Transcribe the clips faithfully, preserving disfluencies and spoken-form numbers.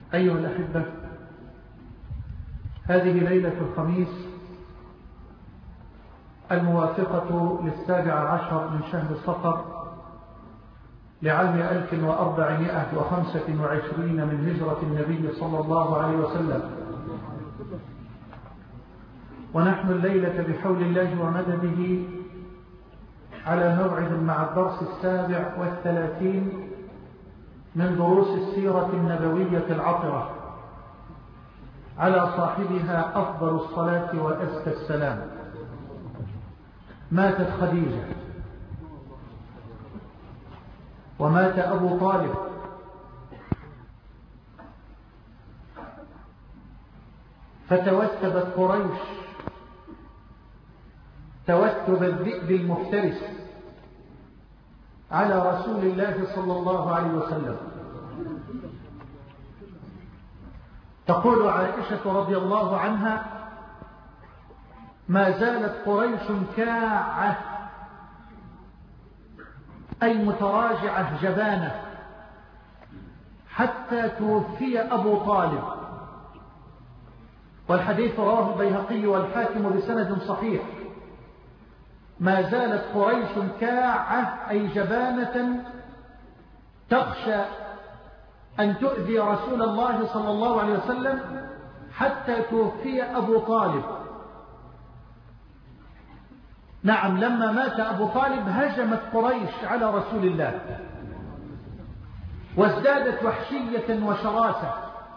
أيها الأحبة، هذه ليلة الخميس الموافقة للسابع عشر من شهر صفر لعام ألف وأربعمائة وخمسة وعشرين من هجرة النبي صلى الله عليه وسلم، ونحن الليلة بحول الله ومدده على موعد مع الدرس السابع والثلاثين من دروس السيرة النبوية العطرة على صاحبها أفضل الصلاة وأزكى السلام. ماتت خديجة ومات أبو طالب، فتوثبت قريش توثب الذئب المفترس على رسول الله صلى الله عليه وسلم. تقول عائشة رضي الله عنها: ما زالت قريش كاعة، أي متراجعة جبانة، حتى توفي أبو طالب. والحديث رواه البيهقي والحاكم بسند صحيح. ما زالت قريش كاعة، أي جبانة، تخشى أن تؤذي رسول الله صلى الله عليه وسلم حتى توفي أبو طالب. نعم، لما مات أبو طالب هجمت قريش على رسول الله وازدادت وحشية وشراسة،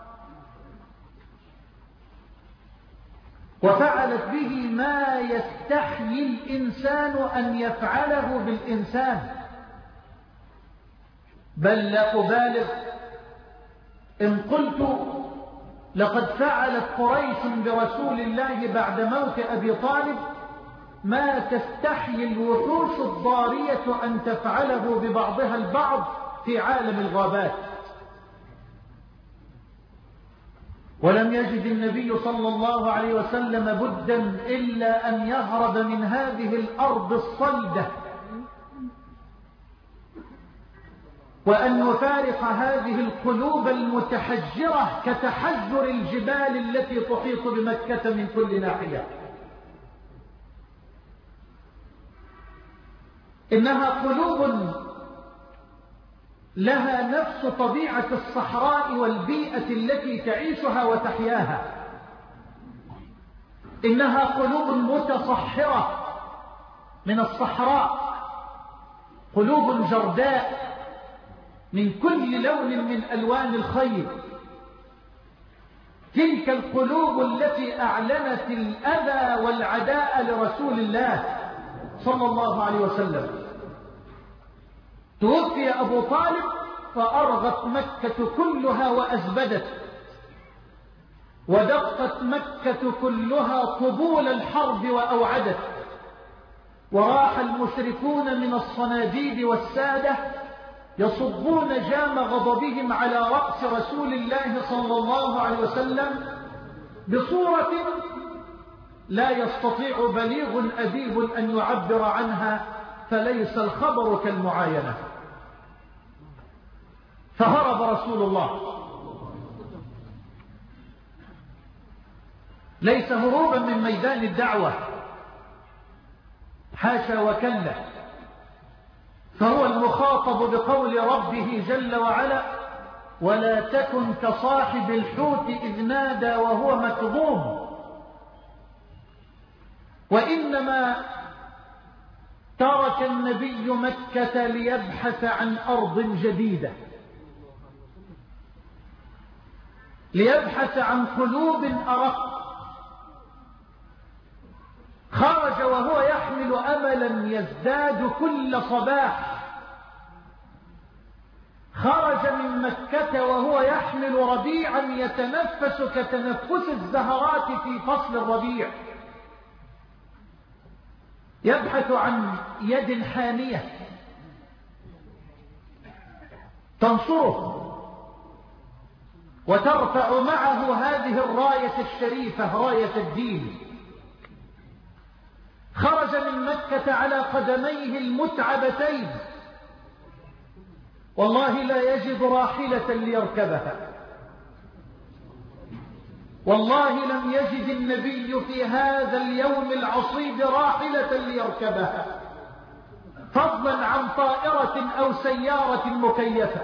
وفعلت به ما يستحيي الإنسان أن يفعله بالإنسان. بل لا أبالغ إن قلت لقد فعلت قريش برسول الله بعد موت أبي طالب ما تستحيي الوحوش الضارية أن تفعله ببعضها البعض في عالم الغابات. ولم يجد النبي صلى الله عليه وسلم بدا إلا أن يهرب من هذه الأرض الصلدة وأن يفارق هذه القلوب المتحجرة كتحجر الجبال التي تحيط بمكة من كل ناحية. إنها قلوب لها نفس طبيعة الصحراء والبيئة التي تعيشها وتحياها. إنها قلوب متصحرة من الصحراء، قلوب جرداء من كل لون من ألوان الخير. تلك القلوب التي أعلنت الأذى والعداء لرسول الله صلى الله عليه وسلم. توفي أبو طالب فأرغت مكة كلها وأزبدت، ودقت مكة كلها طبول الحرب وأوعدت، وراح المشركون من الصناديد والسادة يصبون جام غضبهم على رأس رسول الله صلى الله عليه وسلم بصورة لا يستطيع بليغ أديب أن يعبر عنها، فليس الخبر كالمعاينة. فهرب رسول الله، ليس هروبا من ميدان الدعوة، حاشا وكلا، فهو المخاطب بقول ربه جل وعلا: ولا تكن كصاحب الحوت إذ نادى وهو مكظوم. وإنما ترك النبي مكة ليبحث عن أرض جديدة، ليبحث عن قلوب أرق. خرج وهو يحمل أملا يزداد كل صباح، خرج من مكة وهو يحمل ربيعا يتنفس كتنفس الزهرات في فصل الربيع، يبحث عن يد حانية تنصره وترفع معه هذه الراية الشريفة، راية الدين. خرج من مكة على قدميه المتعبتين، والله لا يجد راحلة ليركبها، والله لم يجد النبي في هذا اليوم العصيب راحلة ليركبها، فضلا عن طائرة أو سيارة مكيفة،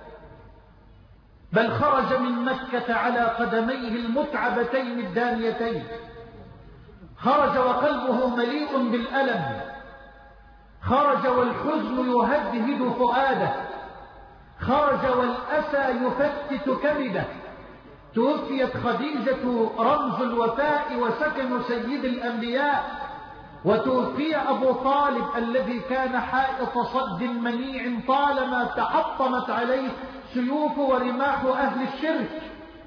بل خرج من مكة على قدميه المتعبتين الدانيتين، خرج وقلبه مليء بالألم، خرج والحزن يهدهد فؤاده، خرج والأسى يفتت كبده. توفيت خديجة رمز الوفاء وسكن سيد الأنبياء، وتوفي أبو طالب الذي كان حائط صد منيع طالما تحطمت عليه سيوف ورماح أهل الشرك.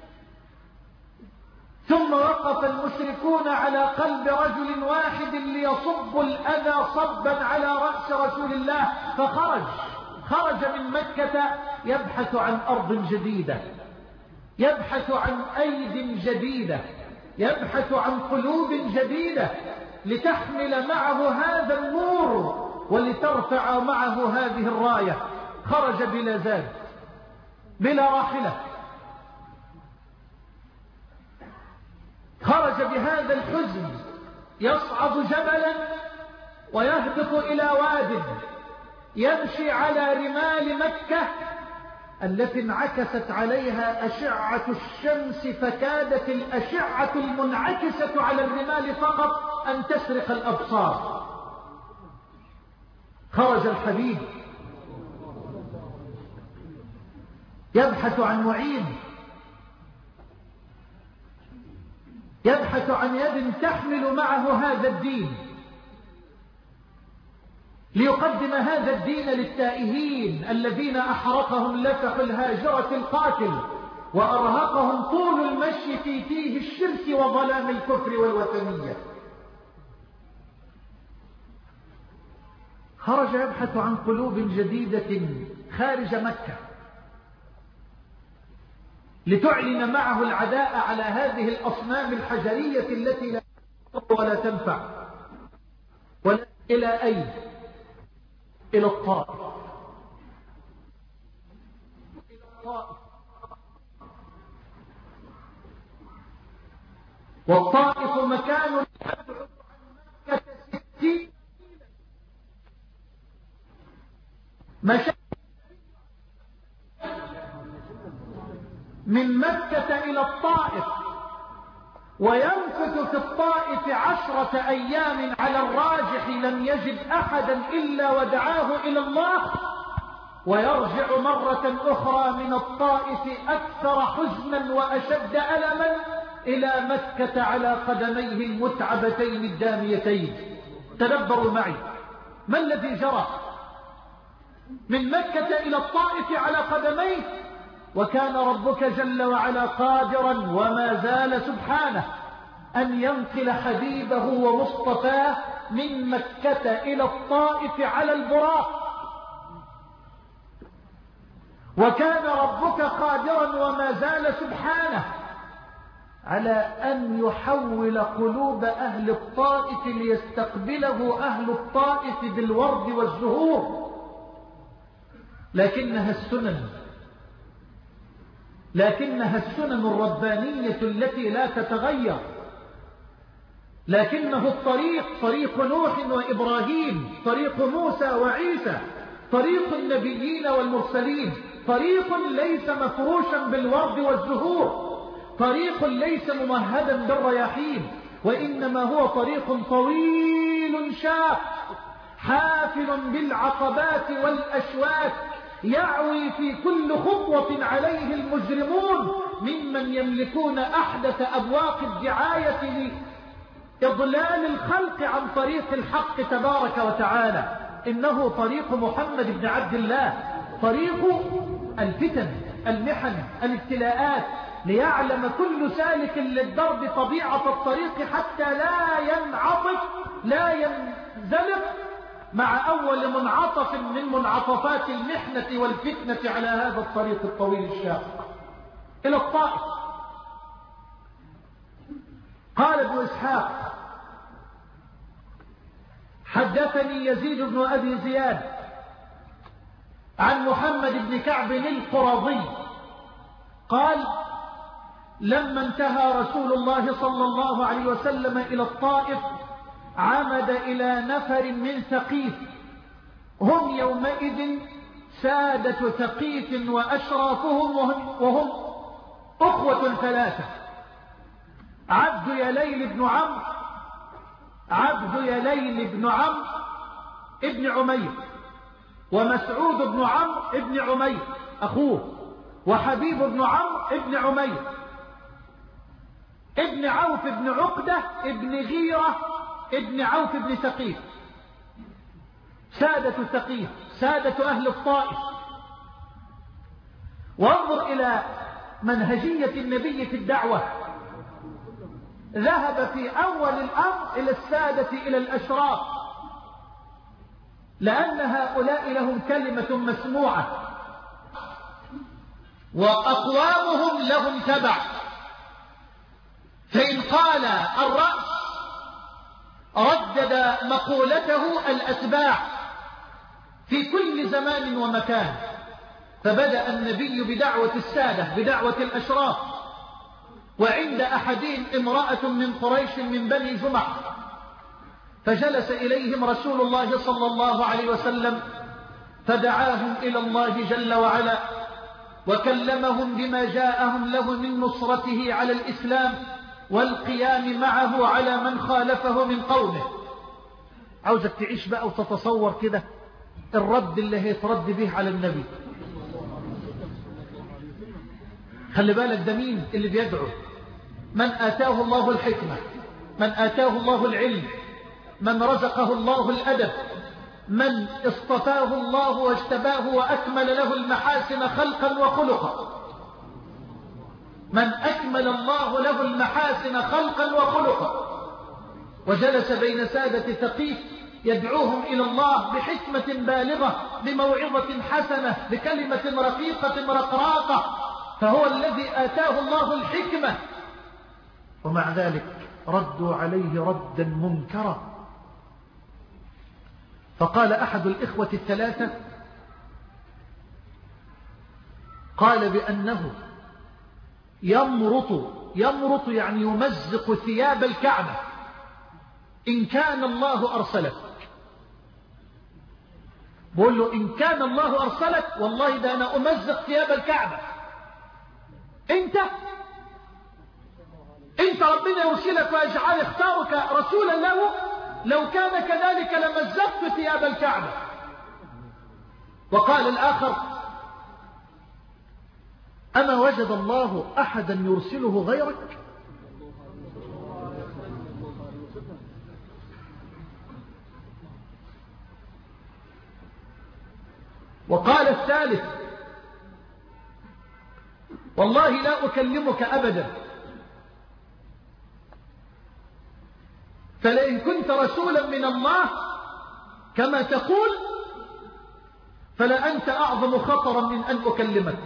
ثم وقف المشركون على قلب رجل واحد ليصب الأذى صبا على رأس رسول الله، فخرج خرج من مكة يبحث عن أرض جديدة، يبحث عن أيد جديدة، يبحث عن قلوب جديدة لتحمل معه هذا النور ولترفع معه هذه الراية. خرج بلا زاد بلا راحلة، خرج بهذا الحزن، يصعد جبلا ويهبط إلى واد، يمشي على رمال مكة التي انعكست عليها أشعة الشمس، فكادت الأشعة المنعكسة على الرمال فقط أن تسرق الأبصار. خرج الحبيب يبحث عن معين، يبحث عن يد تحمل معه هذا الدين، ليقدم هذا الدين للتائهين الذين أحرقهم لفح الهاجرة القاتل، وأرهقهم طول المشي في تيه الشرك وظلام الكفر والوثنية. خرج يبحث عن قلوب جديدة خارج مكة، لتعلن معه العداء على هذه الأصنام الحجرية التي لا تضر ولا تنفع. ولا إلى أين؟ إلى الطائف. والطائف مكان يبعد عن مكة ستين مشى من مكة إلى الطائف، ويمكث في الطائف عشرة أيام على الراجح، لم يجد أحدا إلا ودعاه إلى الله، ويرجع مرة أخرى من الطائف أكثر حزنا وأشد ألما إلى مكة على قدميه المتعبتين الداميتين. تدبروا معي ما الذي جرى من مكة إلى الطائف على قدميه، وكان ربك جل وعلا قادرا وما زال سبحانه أن ينقل حبيبه ومصطفاه من مكة إلى الطائف على البراق. وكان ربك قادرا وما زال سبحانه على أن يحول قلوب أهل الطائف ليستقبله أهل الطائف بالورد والزهور، لكنها السنن لكنها السنن الربانية التي لا تتغير، لكنه الطريق طريق نوح وإبراهيم، طريق موسى وعيسى، طريق النبيين والمرسلين، طريق ليس مفروشا بالورد والزهور، طريق ليس ممهدا بالرياحين، وإنما هو طريق طويل شاق حافل بالعقبات والأشواك، يعوي في كل خطوة عليه المجرمون ممن يملكون أحدث أبواق الدعاية لإضلال الخلق عن طريق الحق تبارك وتعالى. إنه طريق محمد بن عبد الله، طريق الفتن المحن الابتلاءات، ليعلم كل سالك للدرب طبيعة الطريق حتى لا ينعطف لا ينزلق مع أول منعطف من منعطفات المحنة والفتنة على هذا الطريق الطويل الشاق إلى الطائف. قال ابن إسحاق حدثني يزيد بن أبي زياد عن محمد بن كعب القرظي قال لما انتهى رسول الله صلى الله عليه وسلم إلى الطائف عمد إلى نفر من ثقيف، هم يومئذ سادة ثقيف وأشرافهم، وهم, وهم أخوة ثلاثة: عبد يليل بن عمرو، عبد يليل بن عمرو ابن عمير، ومسعود بن عمرو ابن عمير أخوه، وحبيب بن عمرو ابن عمير، ابن عوف بن عقدة ابن غيرة ابن عوف بن ثقيف. سادة ثقيف، سادة أهل الطائف. وانظر إلى منهجية النبي في الدعوة، ذهب في أول الأمر إلى السادة إلى الأشراف، لأن هؤلاء لهم كلمة مسموعة وأقوامهم لهم تبع. فإن قال الرأس ردد مقولته الأتباع في كل زمان ومكان. فبدأ النبي بدعوة السادة، بدعوة الأشراف، وعند أحدهم امرأة من قريش من بني جمح، فجلس إليهم رسول الله صلى الله عليه وسلم فدعاهم إلى الله جل وعلا، وكلمهم بما جاءهم له من نصرته على الإسلام والقيام معه على من خالفه من قومه. عاوزك تعيش بقى وتتصور كده الرد اللي هيترد به على النبي. خلي بالك ده مين اللي بيدعو؟ من آتاه الله الحكمة، من آتاه الله العلم، من رزقه الله الأدب، من اصطفاه الله واجتباه وأكمل له المحاسن خلقا وخلقا، من أكمل الله له المحاسن خلقا وخلقا، وجلس بين سادة ثقيف يدعوهم إلى الله بحكمة بالغة، بموعظة حسنة، بكلمة رقيقة رقراقة، فهو الذي آتاه الله الحكمة. ومع ذلك ردوا عليه ردا منكرا. فقال أحد الإخوة الثلاثة، قال بأنه يمرط، يمرط يعني يمزق ثياب الكعبة إن كان الله أرسلك. بقول له إن كان الله أرسلك والله ده أنا أمزق ثياب الكعبة. أنت أنت ربنا يرسلك ويجعل اختارك رسولا له، لو كان كذلك لمزقت ثياب الكعبة. وقال الآخر أما وجد الله أحدا يرسله غيرك؟ وقال الثالث والله لا أكلمك أبدا، فلئن كنت رسولا من الله كما تقول فلأنت أعظم خطرا من أن أكلمك،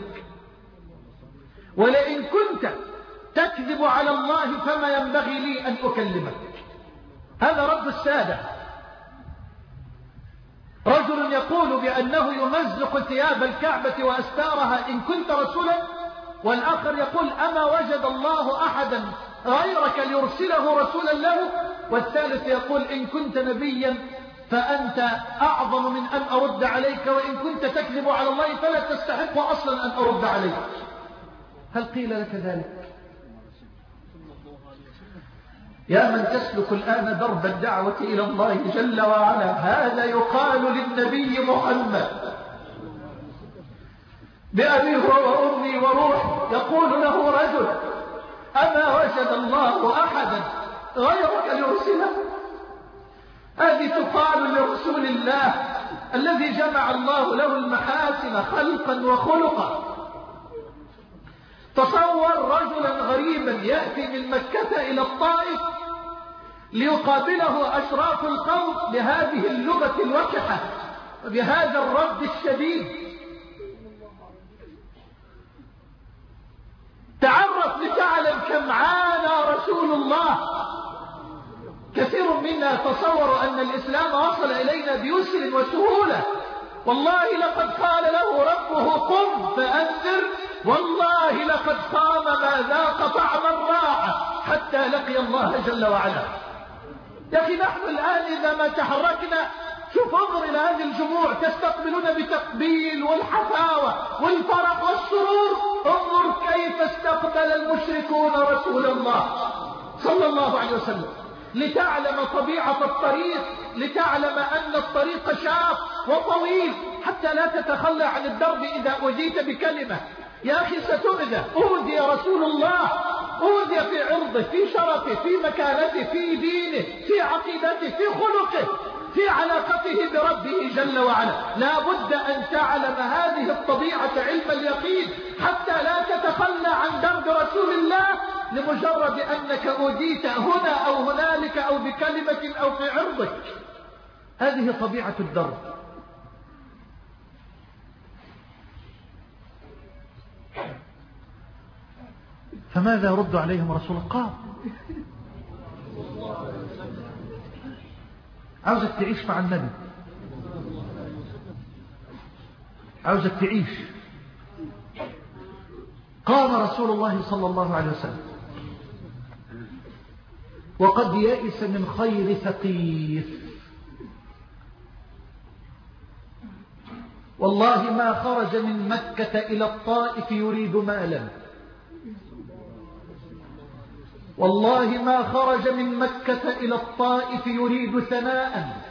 ولئن كنت تكذب على الله فما ينبغي لي أن أكلمك. هذا رد السادة. رجل يقول بأنه يمزق ثياب الكعبة وأستارها إن كنت رسولا، والآخر يقول أما وجد الله أحدا غيرك ليرسله رسولا له، والثالث يقول إن كنت نبيا فأنت أعظم من أن أرد عليك، وإن كنت تكذب على الله فلا تستحق أصلا أن أرد عليك. هل قيل لك ذلك؟ يا من تسلك الآن درب الدعوة إلى الله جل وعلا، هذا يقال للنبي محمد بأبي وأمي وروح، يقول له رجل أما وجد الله أحدا غيرك ليرسله؟ هذه تقال لرسول الله الذي جمع الله له المحاسن خلقا وخلقا. تصور رجلا غريبا يأتي من مكة إلى الطائف ليقابله أشراف القوم بهذه اللغة الوكحة وبهذا الرد الشديد. تعرف لتعلم كم عانى رسول الله. كثير منا تصور أن الإسلام وصل إلينا بيسر وسهولة. والله لقد قال له ربه قم فأنذر، والله لقد قام ما ذاق طعم لقي الله جل وعلا. يا أخي نحن الآن إذا ما تحركنا، شوف انظر إلى هذه الجموع تستقبلون بتقبيل والحفاوة والفرح والسرور. انظر كيف استقبل المشركون رسول الله صلى الله عليه وسلم، لتعلم طبيعة الطريق، لتعلم أن الطريق شاق وطويل، حتى لا تتخلى عن الدرب إذا أوذيت بكلمة. يا أخي ستؤذى، أوذي رسول الله، أوذي في عرضه، في شرفه، في مكانته، في دينه، في عقيدته، في خلقه، في علاقته بربه جل وعلا. لا بد أن تعلم هذه الطبيعة علم اليقين حتى لا تتخلى عن درب رسول الله لمجرد أنك أوذيت هنا أو هنالك أو بكلمة أو في عرضك. هذه طبيعة الدرب. فماذا يرد عليهم رسول الله؟ عاوزك تعيش مع النبي، عاوزك تعيش. قام رسول الله صلى الله عليه وسلم وقد يئس من خير ثقيف. والله ما خرج من مكة إلى الطائف يريد مالا، والله ما خرج من مكة إلى الطائف يريد ثناء،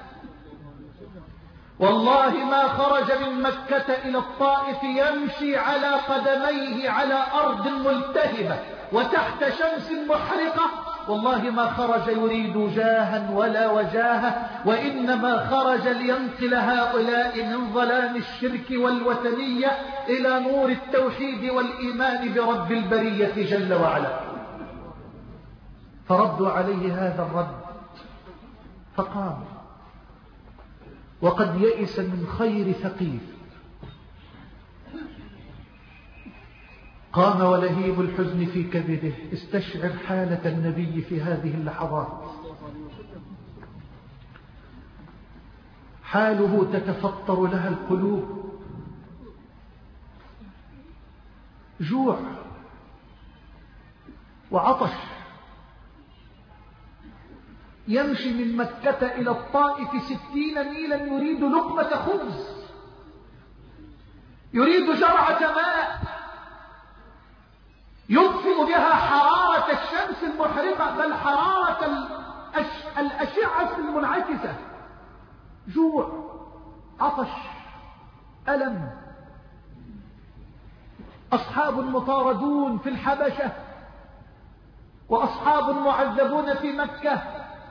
والله ما خرج من مكة إلى الطائف يمشي على قدميه على أرض ملتهبة وتحت شمس محرقة. والله ما خرج يريد جاها ولا وجاهة، وإنما خرج لينقل هؤلاء من ظلام الشرك والوثنية إلى نور التوحيد والإيمان برب البرية جل وعلا. فردوا عليه هذا الرد فقام وقد يئس من خير ثقيف. قام ولهيب الحزن في كبده. استشعر حالة النبي في هذه اللحظات، حاله تتفطر لها القلوب، جوع وعطش. يمشي من مكة إلى الطائف ستين ميلا يريد لقمة خبز، يريد جرعة ماء يطفئ بها حرارة الشمس المحرقة، بل حرارة الأش... الأشعة المنعكسة. جوع، عطش، ألم. أصحاب مطاردون في الحبشة، وأصحاب معذبون في مكة،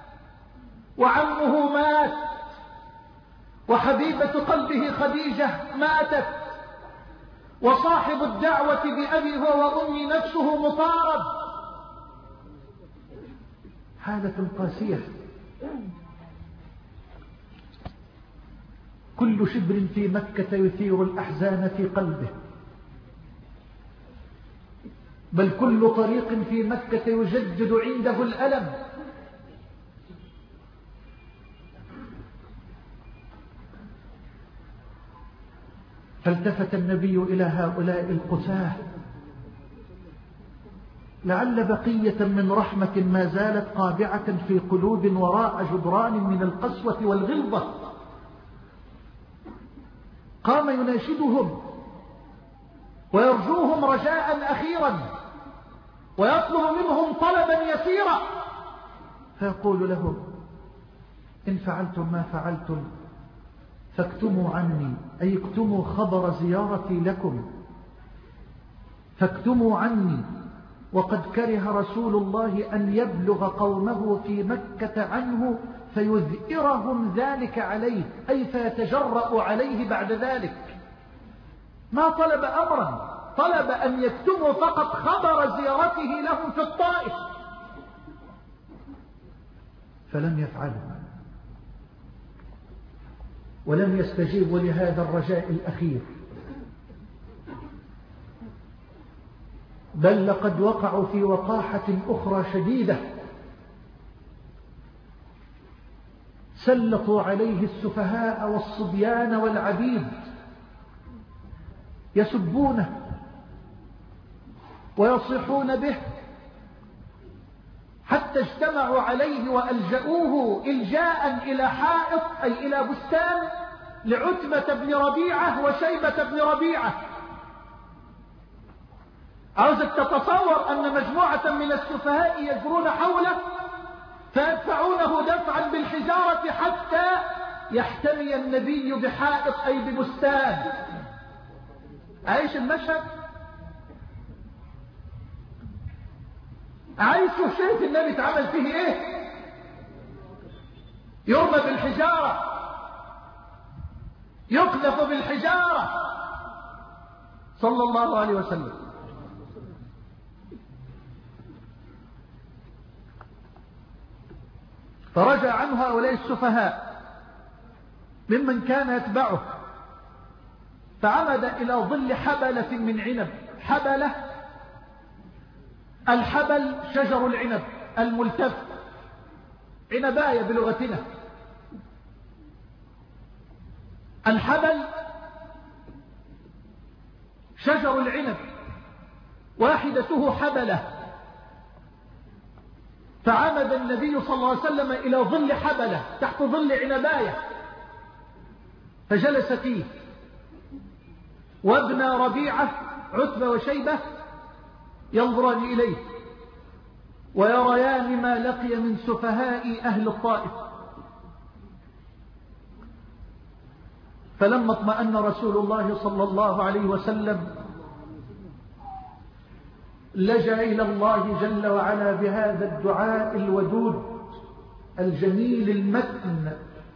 وعمه مات، وحبيبة قلبه خديجة ماتت، وصاحب الدعوة بأبي هو وأمي نفسه مطارد. حالة قاسية. كل شبر في مكة يثير الأحزان في قلبه، بل كل طريق في مكة يجدد عنده الألم. فالتفت النبي إلى هؤلاء القساة، لعل بقية من رحمة ما زالت قابعة في قلوب وراء جدران من القسوة والغلظة. قام يناشدهم ويرجوهم رجاء أخيرا، ويطلب منهم طلبا يسيرا، فيقول لهم: إن فعلتم ما فعلتم فاكتموا عني، أي اكتموا خبر زيارتي لكم، فاكتموا عني. وقد كره رسول الله أن يبلغ قومه في مكة عنه فيذئرهم ذلك عليه، أي فيتجرأ عليه بعد ذلك. ما طلب أمرا، طلب أن يكتموا فقط خبر زيارته لهم في الطائف، فلم يفعلوا ولم يستجيبوا لهذا الرجاء الأخير، بل لقد وقعوا في وقاحة أخرى شديدة. سلطوا عليه السفهاء والصبيان والعبيد، يسبونه ويصيحون به، حتى اجتمعوا عليه وألجأوه إلجاء إلى حائط أي إلى بستان لعتبة بن ربيعة وشيبة بن ربيعة. عاوزك تتصور أن مجموعة من السفهاء يجرون حوله فيدفعونه دفعا بالحجارة حتى يحتمي النبي بحائط أي ببستان. عايش المشهد؟ عايز شايف النبي اتعمل فيه ايه؟ يرمى بالحجارة، يقذف بالحجارة صلى الله عليه وسلم. فرجع عنه هؤلاء السفهاء ممن كان يتبعه، فعمد إلى ظل حبلة من عنب. حبلة، الحبل شجر العنب الملتف، عنباية بلغتنا. الحبل شجر العنب واحدته حبلة. فعمد النبي صلى الله عليه وسلم إلى ظل حبلة تحت ظل عنباية فجلس فيه، وابن ربيعة عتبة وشيبة ينظران إليه ويريان ما لقي من سفهاء أهل الطائف. فلما اطمأن رسول الله صلى الله عليه وسلم لجأ إلى الله جل وعلا بهذا الدعاء الودود الجميل المتن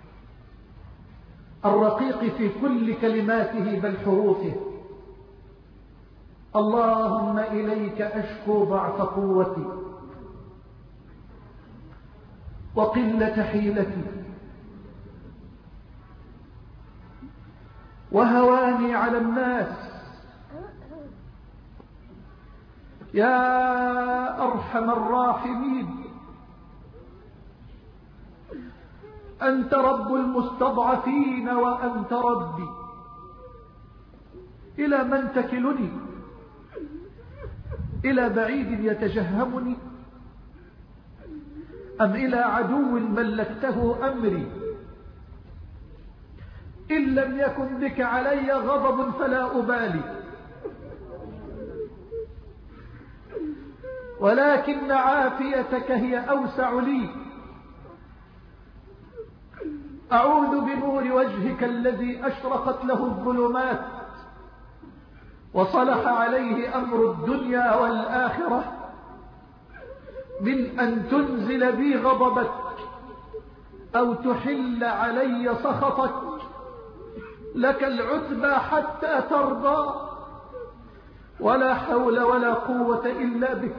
الرقيق في كل كلماته بل حروفه: اللهم إليك أشكو ضعف قوتي وقلة حيلتي وهواني على الناس، يا أرحم الراحمين، أنت رب المستضعفين وأنت ربي، إلى من تكلني؟ إلى بعيد يتجهمني أم إلى عدو ملكته أمري؟ إن لم يكن بك علي غضب فلا أبالي، ولكن عافيتك هي أوسع لي. أعوذ بنور وجهك الذي أشرقت له الظلمات وصلح عليه أمر الدنيا والآخرة من أن تنزل بي غضبك أو تحل علي سخطك. لك العتبى حتى ترضى، ولا حول ولا قوة إلا بك.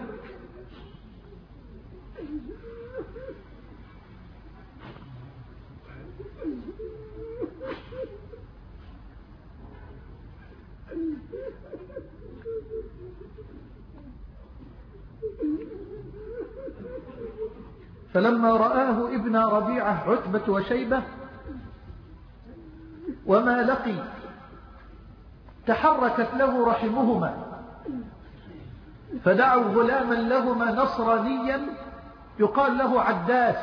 فلما رآه ابن ربيعة عتبة وشيبة وما لقي تحركت له رحمهما، فدعوا غلاما لهما نصرانيا يقال له عداس،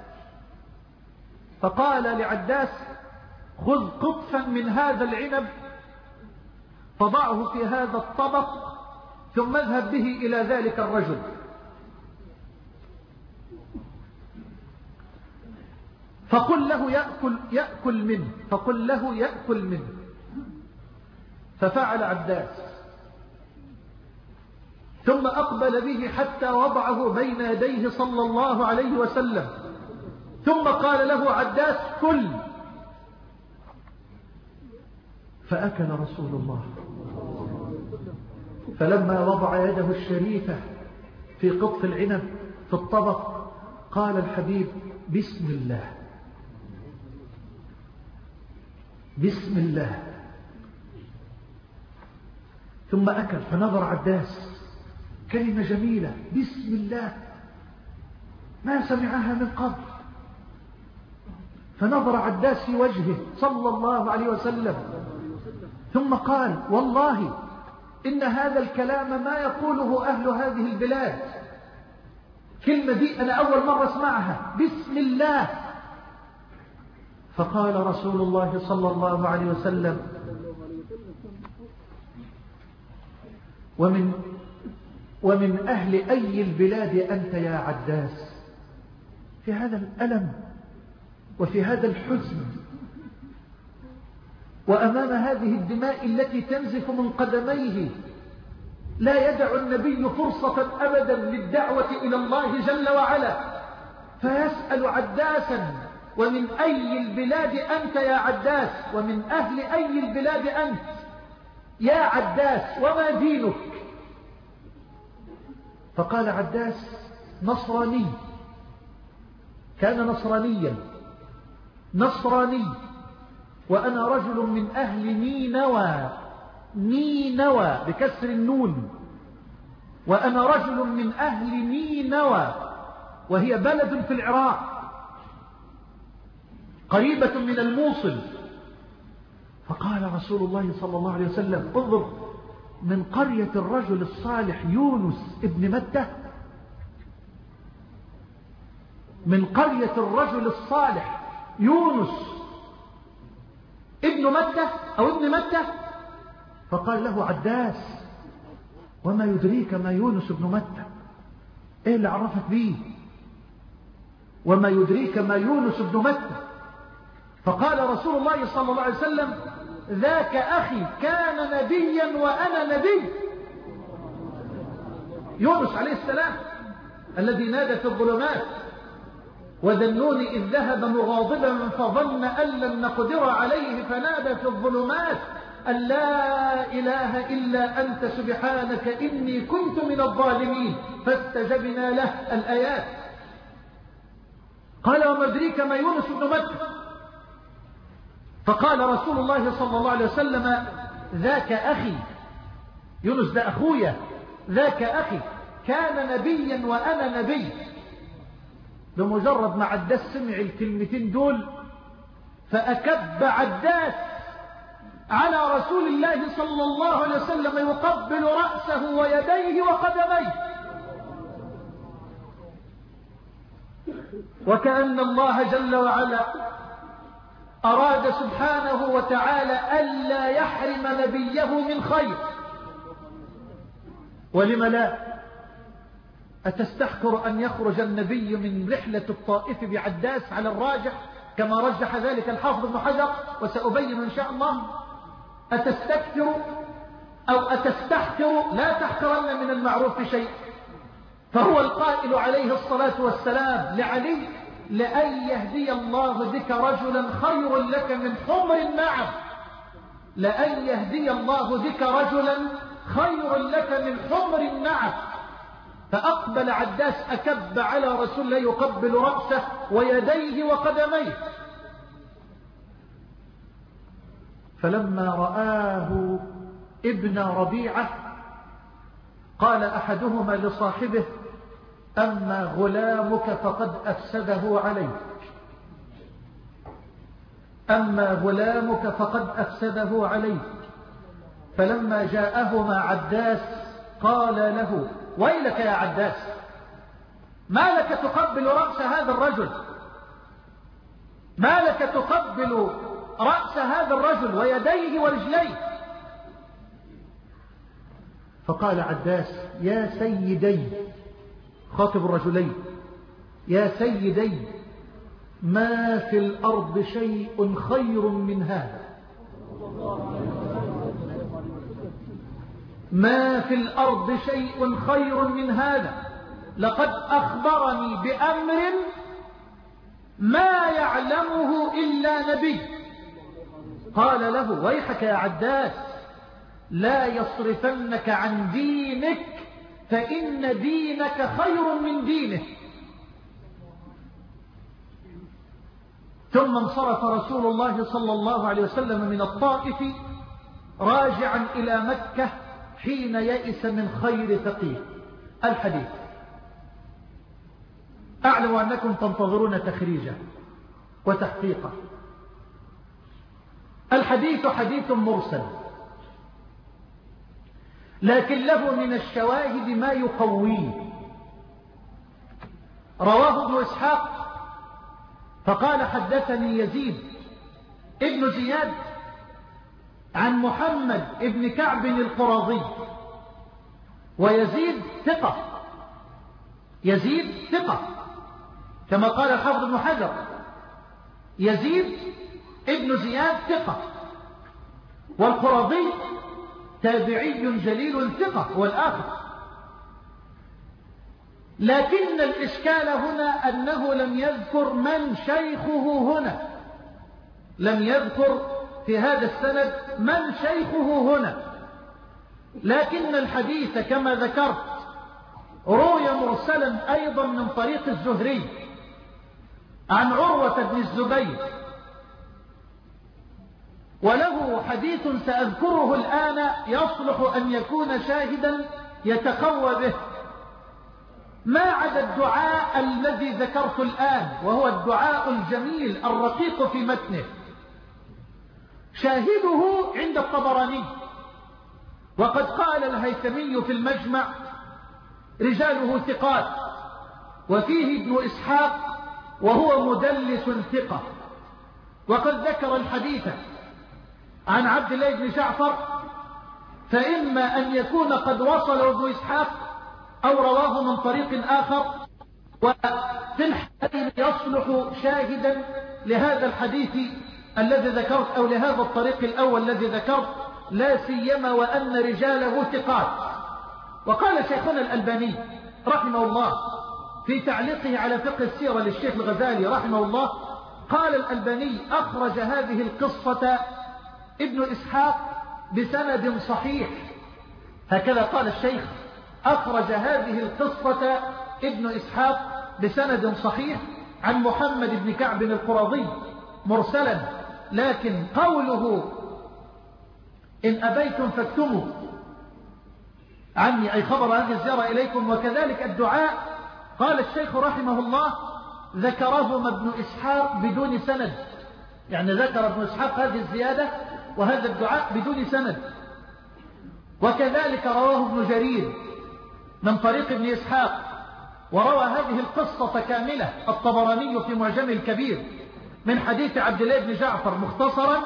فقال لعداس: خذ قطفا من هذا العنب فضعه في هذا الطبق ثم اذهب به إلى ذلك الرجل. فقل له يأكل, يأكل منه فقل له يأكل منه. ففعل عداس، ثم أقبل به حتى وضعه بين يديه صلى الله عليه وسلم، ثم قال له عداس: كل. فأكل رسول الله. فلما وضع يده الشريفة في قطف العنب في الطبق قال الحبيب: بسم الله بسم الله، ثم أكل. فنظر عداس، كلمة جميلة، بسم الله، ما سمعها من قبل. فنظر عداس في وجهه صلى الله عليه وسلم ثم قال: والله إن هذا الكلام ما يقوله أهل هذه البلاد، كلمة دي أنا أول مرة اسمعها، بسم الله. فقال رسول الله صلى الله عليه وسلم: ومن ومن أهل أي البلاد أنت يا عداس؟ في هذا الألم وفي هذا الحزن وأمام هذه الدماء التي تنزف من قدميه لا يدع النبي فرصة أبدا للدعوة إلى الله جل وعلا، فيسأل عداسا: ومن أي البلاد أنت يا عداس؟ ومن أهل أي البلاد أنت يا عداس؟ وما دينك؟ فقال عداس: نصراني. كان نصرانيا نصراني وأنا رجل من أهل نينوى، نينوى بكسر النون، وأنا رجل من أهل نينوى، وهي بلد في العراق قريبة من الموصل. فقال رسول الله صلى الله عليه وسلم: انظر، من قرية الرجل الصالح يونس ابن متى، من قرية الرجل الصالح يونس ابن متى أو ابن متى. فقال له عداس: وما يدريك ما يونس ابن متى؟ ايه اللي عرفك بيه؟ وما يدريك ما يونس ابن متى؟ فقال رسول الله صلى الله عليه وسلم: ذاك أخي كان نبيا وأنا نبي. يونس عليه السلام الذي نادى في الظلمات وذنون إذ ذهب مغاضبا فظن أن لن نقدر عليه فنادى في الظلمات أن لا إله إلا أنت سبحانك إني كنت من الظالمين فاستجبنا له. الآيات. قال: وما أدريك ما يونس بن متى؟ فقال رسول الله صلى الله عليه وسلم: ذاك أخي. يونس ده أخويا، ذاك أخي كان نبيا وأنا نبي. بمجرد ما عداس سمع الكلمتين دول فأكب عداس على رسول الله صلى الله عليه وسلم يقبل رأسه ويديه وقدميه، وكأن الله جل وعلا أراد سبحانه وتعالى ألا يحرم نبيه من خير. ولم لا؟ أتستحقر أن يخرج النبي من رحلة الطائف بعداس على الراجح كما رجح ذلك الحافظ ابن حجر وسأبين إن شاء الله؟ أتستكثر أو أتستحقر؟ لا تحقرن من المعروف شيء. فهو القائل عليه الصلاة والسلام لعلي: لأن يهدي الله بك رجلا خير لك من حمر النعم. لأن يهدي الله بك رجلا خير لك من حمر النعم. فأقبل عداس أكب على رسول الله يقبل رأسه ويديه وقدميه. فلما رآه ابن ربيعة قال أحدهما لصاحبه: أما غلامك فقد أفسده عليك، أما غلامك فقد أفسده عليك. فلما جاءهما عداس قال له: ويلك يا عداس، ما لك تقبل رأس هذا الرجل؟ ما لك تقبل رأس هذا الرجل ويديه ورجليه؟ فقال عداس: يا سيدي، خاطب الرجلين: يا سيدي، ما في الأرض شيء خير من هذا، ما في الأرض شيء خير من هذا. لقد أخبرني بأمر ما يعلمه إلا نبي. قال له: ويحك يا عداس، لا يصرفنك عن دينك فإن دينك خير من دينه. ثم انصرف رسول الله صلى الله عليه وسلم من الطائف راجعا إلى مكة حين يئس من خير ثقيف. الحديث أعلم أنكم تنتظرون تخريجه وتحقيقه. الحديث حديث مرسل، لكن له من الشواهد ما يقويه. رواه ابن إسحاق فقال حدثني يزيد ابن زياد عن محمد ابن كعب القرظي، ويزيد ثقة، يزيد ثقة كما قال الحافظ ابن حجر، يزيد ابن زياد ثقة، والقرظي تابعي جليل ثقة هو الآخر. لكن الإشكال هنا أنه لم يذكر من شيخه هنا، لم يذكر في هذا السند من شيخه هنا، لكن الحديث كما ذكرت روي مرسلا أيضا من طريق الزهري عن عروة بن الزبير، وله حديث سأذكره الآن يصلح أن يكون شاهدا يتقوى به، ما عدا الدعاء الذي ذكرت الآن وهو الدعاء الجميل الرقيق في متنه، شاهده عند الطبراني. وقد قال الهيثمي في المجمع رجاله ثقات، وفيه ابن إسحاق وهو مدلس ثقة. وقد ذكر الحديث عن عبد الله بن جعفر، فإما أن يكون قد وصل ابن إسحاق أو رواه من طريق آخر، وفي الحديث يصلح شاهدا لهذا الحديث الذي ذكرت أو لهذا الطريق الأول الذي ذكرت، لا سيما وأن رجاله ثقات. وقال شيخنا الألباني رحمه الله في تعليقه على فقه السيرة للشيخ الغزالي رحمه الله، قال الألباني أخرج هذه القصة ابن إسحاق بسند صحيح، هكذا قال الشيخ، أخرج هذه القصة ابن إسحاق بسند صحيح عن محمد بن كعب القرظي مرسلا، لكن قوله إن أبيتم فاكتموا عني أي خبر هذه الزيارة إليكم، وكذلك الدعاء قال الشيخ رحمه الله ذكرهما ابن إسحاق بدون سند، يعني ذكر ابن إسحاق هذه الزيادة وهذا الدعاء بدون سند. وكذلك رواه ابن جرير من طريق ابن إسحاق، وروى هذه القصة كاملة الطبراني في معجمه الكبير من حديث عبد الله بن جعفر مختصرا،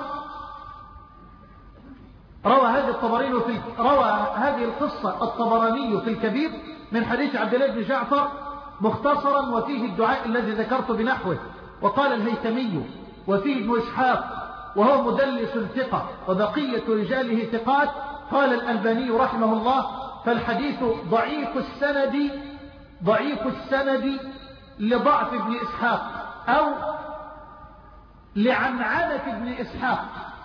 روى هذه الطبراني في روى هذه القصة الطبراني في الكبير من حديث عبد الله بن جعفر مختصرا، وفيه الدعاء الذي ذكرت بنحوه. وقال الهيثمي وفيه ابن إسحاق وهو مدلس ثقة وبقية رجاله ثقات. قال الألباني رحمه الله فالحديث ضعيف السند، ضعيف السند لضعف ابن إسحاق أو لعنعنة ابن إسحاق،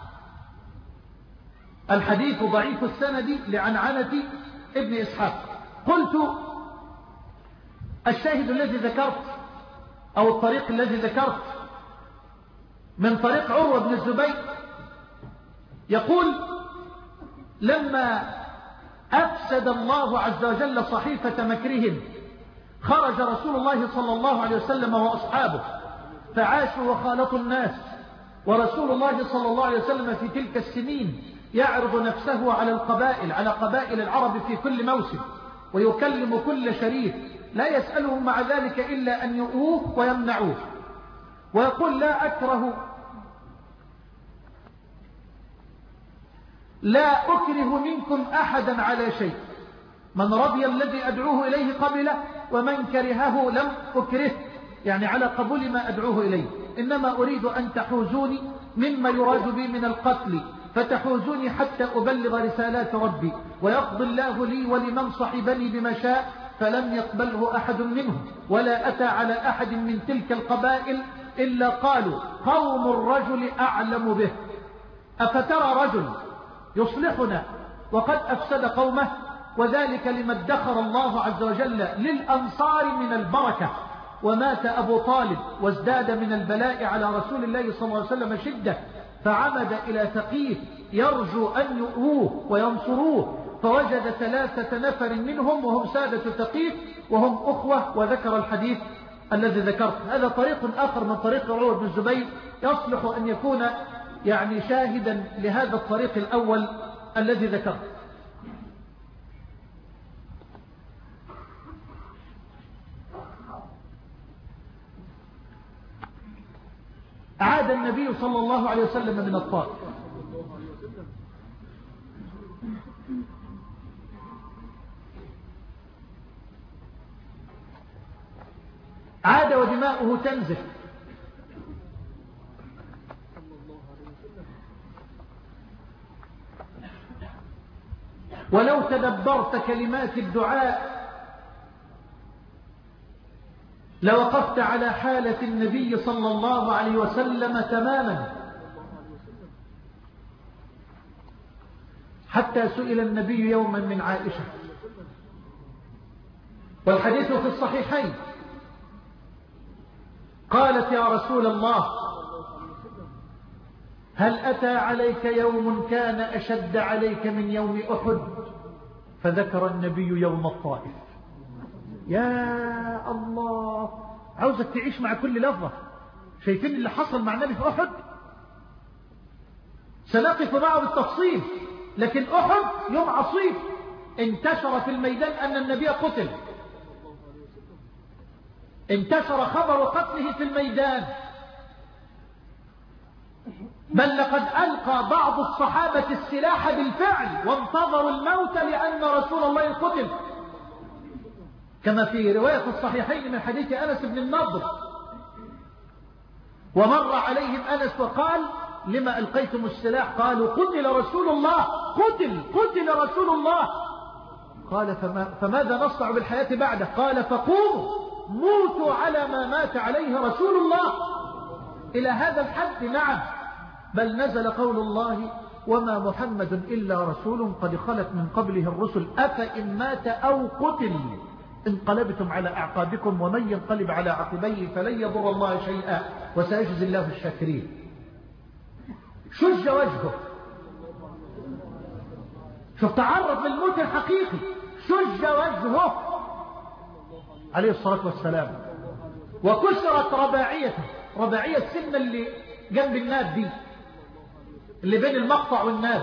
الحديث ضعيف السند لعنعنة ابن إسحاق. قلت الشاهد الذي ذكرت أو الطريق الذي ذكرت من طريق عروة بن الزبير يقول لما أفسد الله عز وجل صحيفة مكرهم خرج رسول الله صلى الله عليه وسلم وأصحابه فعاشوا وخالطوا الناس، ورسول الله صلى الله عليه وسلم في تلك السنين يعرض نفسه على القبائل على قبائل العرب في كل موسم، ويكلم كل شريف لا يسألهم مع ذلك إلا أن يؤوه ويمنعوه، ويقول لا أكره لا أكره منكم أحدا على شيء، من رضي الذي أدعوه إليه قبله ومن كرهه لم أكره، يعني على قبول ما أدعوه إليه، إنما أريد أن تحوزوني مما يراد بي من القتل، فتحوزوني حتى أبلغ رسالات ربي، ويقضي الله لي ولمن صحبني بما شاء، فلم يقبله أحد منهم، ولا أتى على أحد من تلك القبائل إلا قالوا قوم الرجل أعلم به، أفترى رجل يصلحنا وقد أفسد قومه، وذلك لما ادخر الله عز وجل للأنصار من البركة، ومات أبو طالب وازداد من البلاء على رسول الله صلى الله عليه وسلم شدة، فعمد إلى ثقيف يرجو أن يؤوه وينصروه، فوجد ثلاثة نفر منهم وهم سادة ثقيف وهم أخوة، وذكر الحديث الذي ذكرت. هذا طريق آخر من طريق عروة بن الزبير يصلح أن يكون يعني شاهدا لهذا الطريق الأول الذي ذكرت. عاد النبي صلى الله عليه وسلم من الطائف، عاد ودماؤه تنزف، ولو تدبرت كلمات الدعاء لوقفت على حالة النبي صلى الله عليه وسلم تماما، حتى سئل النبي يوما من عائشة، والحديث في الصحيحين، قالت يا رسول الله هل أتى عليك يوم كان أشد عليك من يوم أحد؟ فذكر النبي يوم الطائف. يا الله، عاوزك تعيش مع كل لفظة. شايفين اللي حصل مع النبي في أحد؟ سنقف معه بالتفصيل، لكن أحد يوم عصيب انتشر في الميدان أن النبي قتل، انتشر خبر قتله في الميدان، بل لقد ألقى بعض الصحابة السلاح بالفعل وانتظروا الموت لأن رسول الله قتل، كما في رواية الصحيحين من حديث أنس بن النضر. ومر عليهم أنس وقال لما ألقيتم السلاح؟ قالوا قتل رسول الله، قتل قتل رسول الله. قال فما فماذا نصنع بالحياة بعده؟ قال فقوموا موتوا على ما مات عليه رسول الله. إلى هذا الحد نعم، بل نزل قول الله وما محمد إلا رسول قد خلت من قبله الرسل أفإن مات أو قتل انقلبتم على أعقابكم ومن ينقلب على عقبيه فلن يضر الله شيئا وسيجزي الله الشاكرين. شج وجهه، شوف تعرض للموت الحقيقي، شج وجهه عليه الصلاة والسلام، وكسرت رباعيته. رباعية السنة اللي جنب الناب دي، اللي بين المقطع والناب،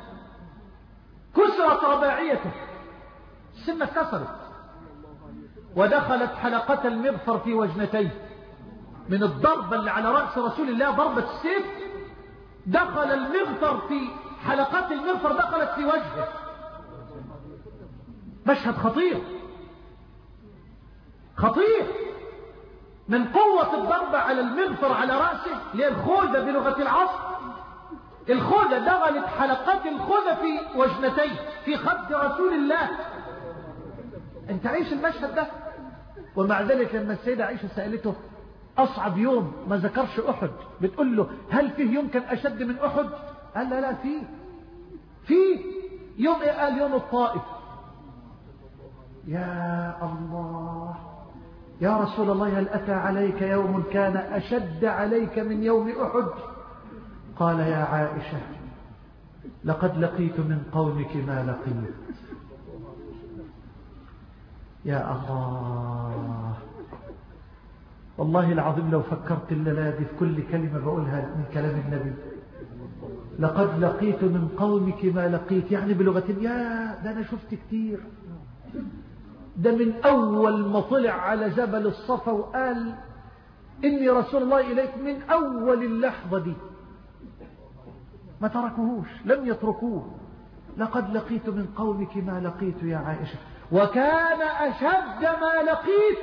كسرت رباعيته، السنة اتكسرت، ودخلت حلقة المغفر في وجنتيه من الضربة اللي على رأس رسول الله، ضربة السيف، دخل المغفر في حلقات المغفر، دخلت في وجهه. مشهد خطير خطير، من قوة الضربة على المغفر على رأسه، اللي الخوذة بلغة العصر، الخوذة دخلت حلقات الخوذة في وجنتيه في خد رسول الله. انت عيش المشهد ده. ومع ذلك لما السيدة عائشة سألته أصعب يوم، ما ذكرش أحد، بتقول له هل فيه يوم كان أشد من أحد؟ قال لا لا فيه فيه يوم إيه؟ قال يوم الطائف. يا الله يا رسول الله هل أتى عليك يوم كان أشد عليك من يوم أحد؟ قال يا عائشة لقد لقيت من قومك ما لقيت. يا الله، والله العظيم لو فكرت الليلة دي في كل كلمة بقولها من كلام النبي، لقد لقيت من قومك ما لقيت، يعني بلغة يا ده أنا شفت كتير، ده من أول ما طلع على جبل الصفا وقال إني رسول الله إليك، من أول اللحظة دي ما تركوهوش، لم يتركوه. لقد لقيت من قومك ما لقيت يا عائشة، وكان أشد ما لقيت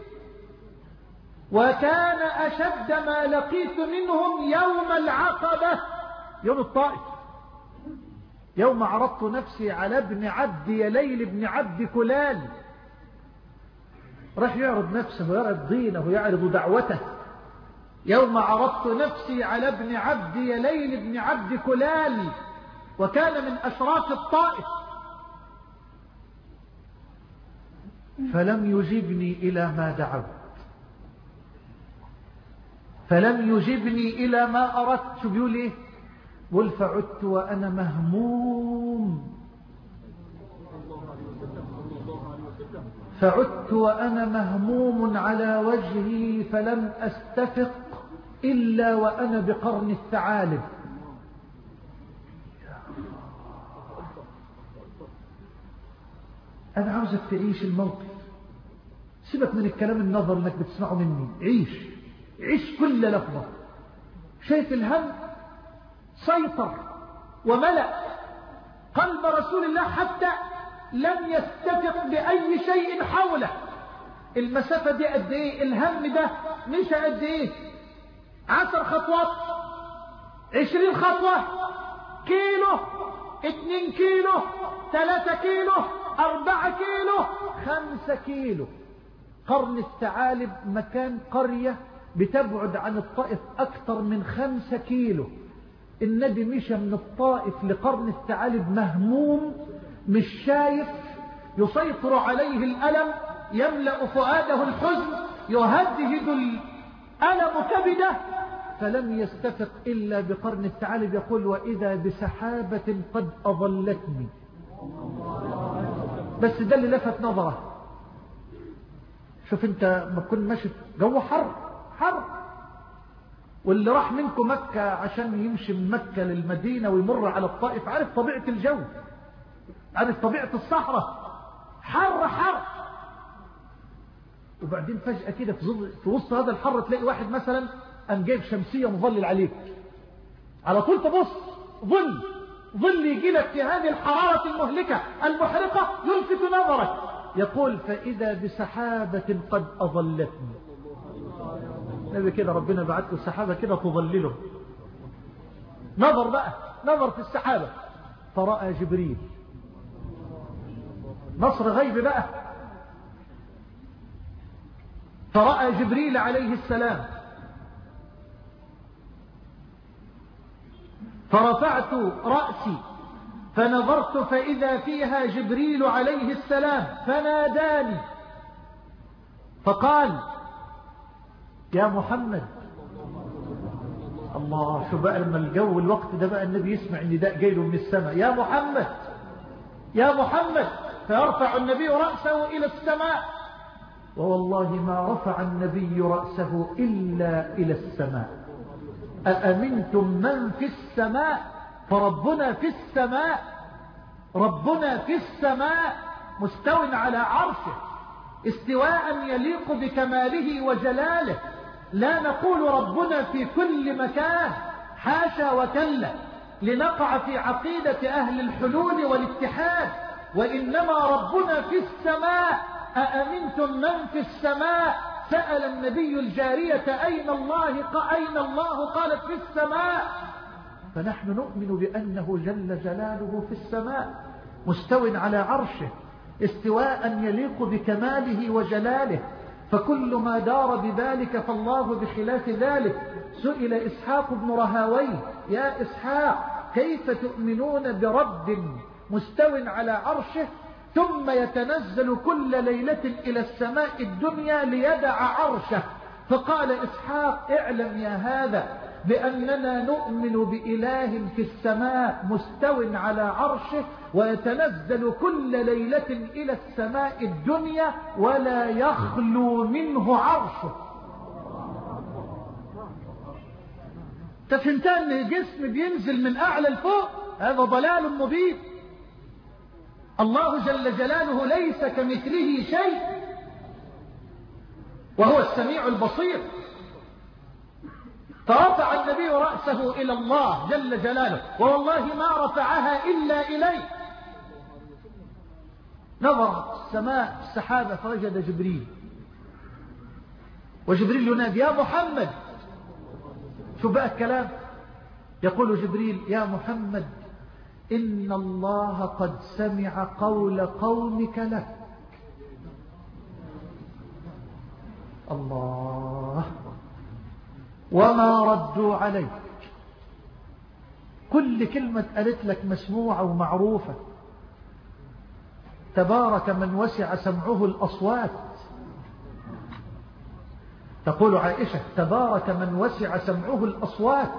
وكان أشد ما لقيت منهم يوم العقبة، يوم الطائف، يوم عرضت نفسي على ابن عبد يليل ابن عبد كلال، راح يعرض نفسه ويعرض دينه ويعرض دعوته. يوم عرضت نفسي على ابن عبد يليل ابن عبد كلال، وكان من أشراف الطائف، فلم يجبني إلى ما دعوت، فلم يجبني إلى ما أردت. شو بيقول إيه؟ قل فعدت وأنا مهموم، فعدت وأنا مهموم على وجهي، فلم أستفق إلا وأنا بقرن الثعالب. أنا عاوزك تعيش الموقف، سيبك من الكلام النظر انك بتسمعه مني، عيش عيش كل لحظة. شايف الهم سيطر وملأ قلب رسول الله حتى لم يستفق بأي شيء حوله. المسافة دي قد ايه؟ الهم ده مشى قد ايه؟ عشر خطوات، عشرين خطوة، كيلو، اتنين كيلو، ثلاثة كيلو، أربعة كيلو، خمسة كيلو. قرن الثعالب مكان قرية بتبعد عن الطائف أكثر من خمسة كيلو. النبي مشى من الطائف لقرن الثعالب مهموم، مش شايف، يسيطر عليه الألم، يملأ فؤاده الحزن، يهدهد الألم كبده، فلم يستفق إلا بقرن الثعالب. يقول وإذا بسحابة قد أظلتني. بس ده اللي لفت نظره. شوف انت ما تكون ماشي جو حر حر، واللي راح منكم مكة عشان يمشي من مكة للمدينة ويمر على الطائف عارف طبيعة الجو، عارف طبيعة الصحراء، حر حر. وبعدين فجأة كده في وسط هذا الحر تلاقي واحد مثلا قام جايب شمسية مظلل عليك، على طول تبص ظل ظل يجي لك في هذه الحرارة المهلكة المحرقة يلفت نظرك. يقول فإذا بسحابة قد أظلتني. نبي كده ربنا بعت له سحابة كده تظلله. نظر بقى نظر في السحابة فرأى جبريل. نصر غيب بقى. فرأى جبريل عليه السلام. فرفعت رأسي فنظرت فإذا فيها جبريل عليه السلام فناداني فقال يا محمد. الله، شو بقى لما الجو الوقت ده بقى النبي يسمع النداء جاي له من السماء، يا محمد يا محمد، فيرفع النبي رأسه إلى السماء. ووالله ما رفع النبي رأسه إلا إلى السماء. أأمنتم من في السماء؟ فربنا في السماء، ربنا في السماء مستو على عرشه استواء يليق بكماله وجلاله. لا نقول ربنا في كل مكان، حاشا وكلا، لنقع في عقيدة أهل الحلول والاتحاد، وإنما ربنا في السماء. أأمنتم من في السماء؟ سأل النبي الجارية أين الله؟ أين الله؟ قالت في السماء. فنحن نؤمن بأنه جل جلاله في السماء مستو على عرشه استواء يليق بكماله وجلاله. فكل ما دار بذلك فالله بخلاف ذلك. سئل إسحاق بن رهاويه يا إسحاق كيف تؤمنون برب مستو على عرشه ثم يتنزل كل ليلة إلى السماء الدنيا ليدع عرشه؟ فقال إسحاق اعلم يا هذا بأننا نؤمن بإله في السماء مستو على عرشه ويتنزل كل ليلة إلى السماء الدنيا ولا يخلو منه عرشه. تفهمت أن الجسم بينزل من أعلى لفوق؟ هذا ضلال مبين. الله جل جلاله ليس كمثله شيء وهو السميع البصير. فرفع النبي رأسه إلى الله جل جلاله ووالله ما رفعها إلا إليه. نظر السماء السحابة فوجد جبريل، وجبريل ينادي يا محمد. شو بقى الكلام؟ يقول جبريل يا محمد إن الله قد سمع قول قومك لك. الله، وما ردوا عليك. كل كلمة قالت لك مسموعة ومعروفة. تبارك من وسع سمعه الأصوات. تقول عائشة تبارك من وسع سمعه الأصوات.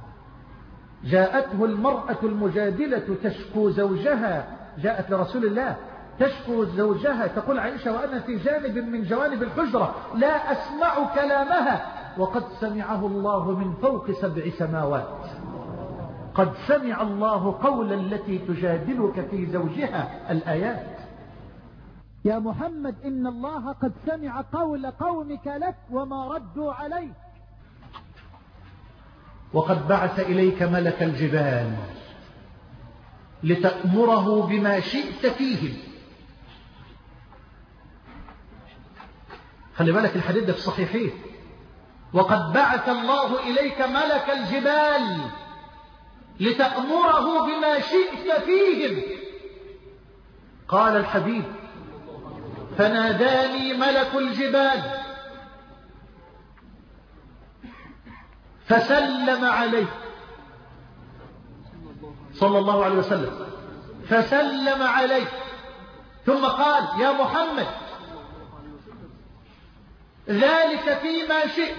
جاءته المرأة المجادلة تشكو زوجها، جاءت لرسول الله تشكو زوجها، تقول عائشة وأنا في جانب من جوانب الحجرة لا أسمع كلامها وقد سمعه الله من فوق سبع سماوات. قد سمع الله قول التي تجادلك في زوجها. الآيات. يا محمد إن الله قد سمع قول قومك لك وما ردوا عليك. وقد بعث إليك ملك الجبال لتأمره بما شئت فيهم. خلي بالك الحديث ده في الصحيحين. وقد بعث الله إليك ملك الجبال لتأمره بما شئت فيهم. قال الحبيب فناداني ملك الجبال فسلم عليه صلى الله عليه وسلم، فسلم عليه ثم قال يا محمد ذلك فيما شئت،